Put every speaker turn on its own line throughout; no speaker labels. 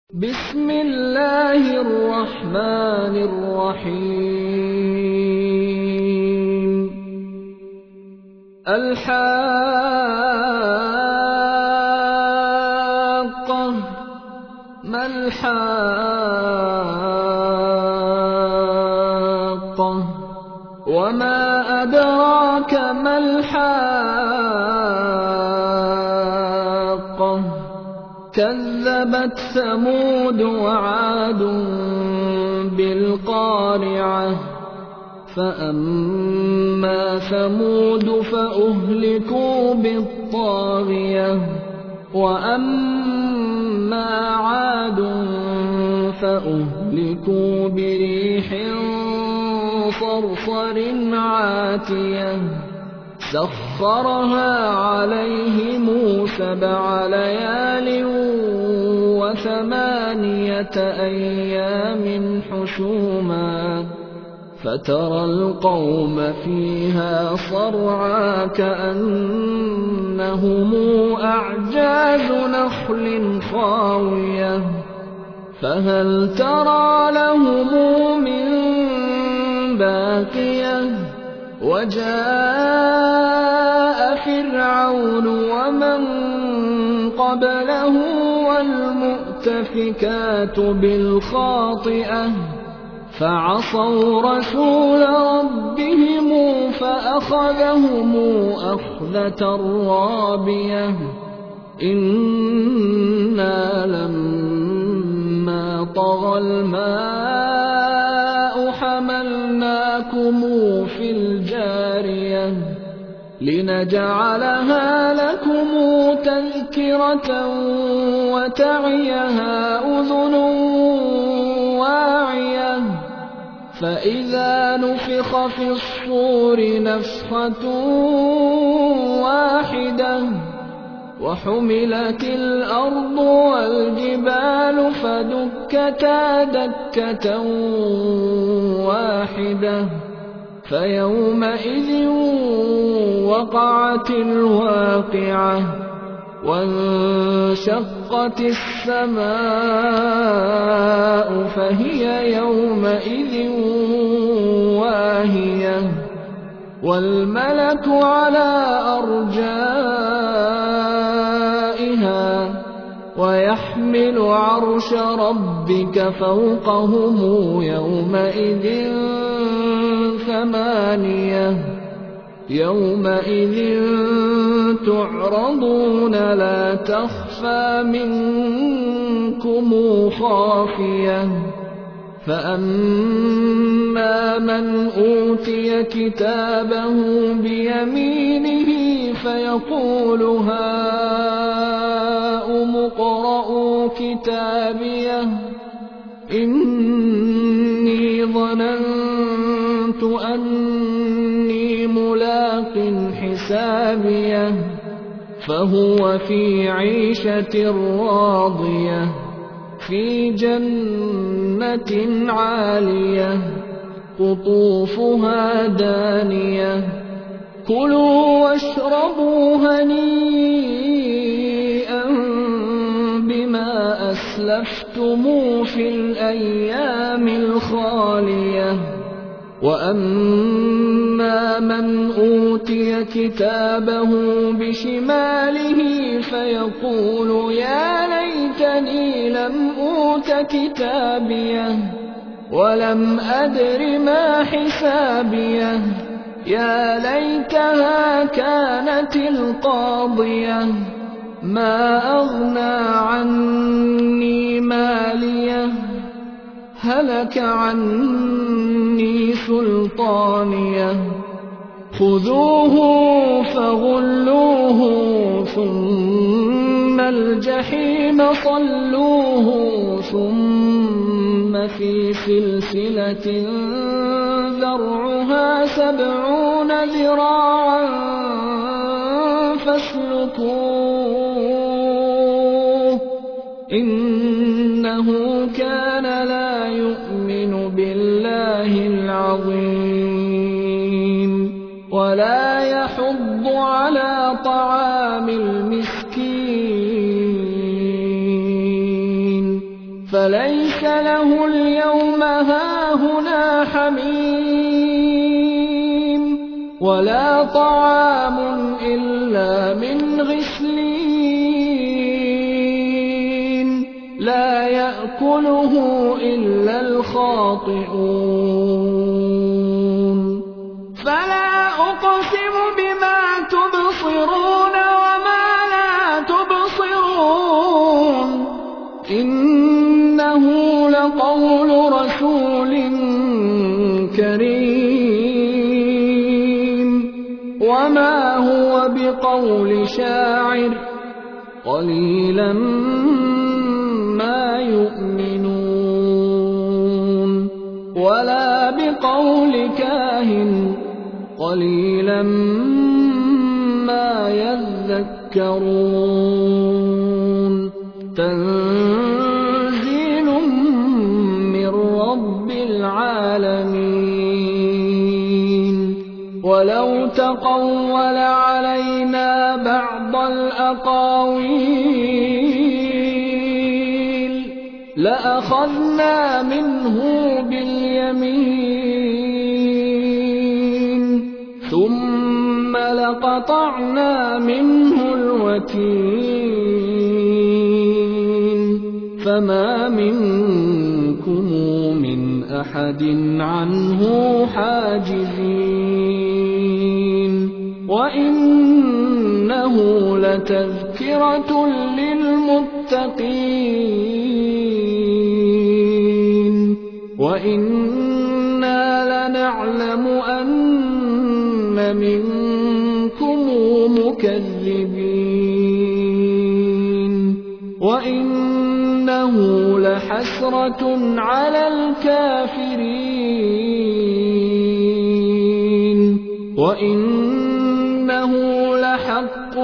بسم الله الرحمن الرحيم الحاقة ما الحاقة وما أدراك ما الحاقة كذبت ثمود وعاد بالقارعة فأما ثمود فأهلكوا بالطاغية وأما عاد فأهلكوا بريح صرصر عاتية سخرها عليهم 7 ليال و8 أيام حسوما فترى القوم فيها صرعى كأنهم أعجاز نخل خاوية فهل ترى لهم من باقية وجاء فرعون ومن قبله والمؤتفكات بالخاطئة فعصوا رسول ربهم فأخذهم أخذة رابية إنا لما طغى الماء حملناكم في الجارية لنجعلها لكم تذكرة وتعيها أذن واعية فإذا نفخ في الصور نفخة واحدة وحملت الأرض والجبال فدكتا دكة واحدة فيومئذ وقعت الواقعة وانشقت السماء فهي يومئذ واهية والملك على أرجائها ويحمل عرش ربك فوقهم يومئذ 8 يومئذ تعرضون لا تخفى منكم خافية فأما من أوتي كتابه بيمينه فيقول هاؤم اقرءوا كتابيه إني ظننت أني ملاق حسابيه فهو في عيشة راضية في جنة عالية قطوفها دانية كلوا واشربوا هنيئا بما أسلفتم في الأيام الخالية وأما من أوتي كتابه بشماله فيقول يا ليتني لم أوت كتابيه ولم أدر ما حسابيه يا ليتها كانت القاضية ما أغنى عني ماليه هلك عني سلطانيه خذوه فغلوه ثم الجحيم صلوه ثم في سلسلة ذرعها 70 ذراعا فاسلكوه إنه كان لا يؤمن بالله العظيم ولا يحض على طعام المسكين فليس له اليوم هاهنا حميم ولا طعام إلا من غسلين لا يأكله إلا الخاطئون فلا أقسم بما تبصرون وما لا تبصرون إنه لقول رسول كريم وما هو بقول شاعر قليلا ما يؤمنون ولا بقول كاهن قليلا ما يذكرون تنزيل من رب العالمين ولو تقول علينا بعض الأقاويل لأخذنا منه باليمين ثم لقطعنا منه الوتين فما منكم من أحد عنه حاجزين وإنه لتذكرة للمتقين وإنا لنعلم أن منكم مكذبين وإنه لحسرة على الكافرين وإنه لحق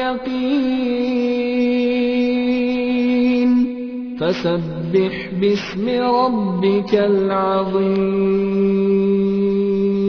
اليقين فسبح باسم ربك العظيم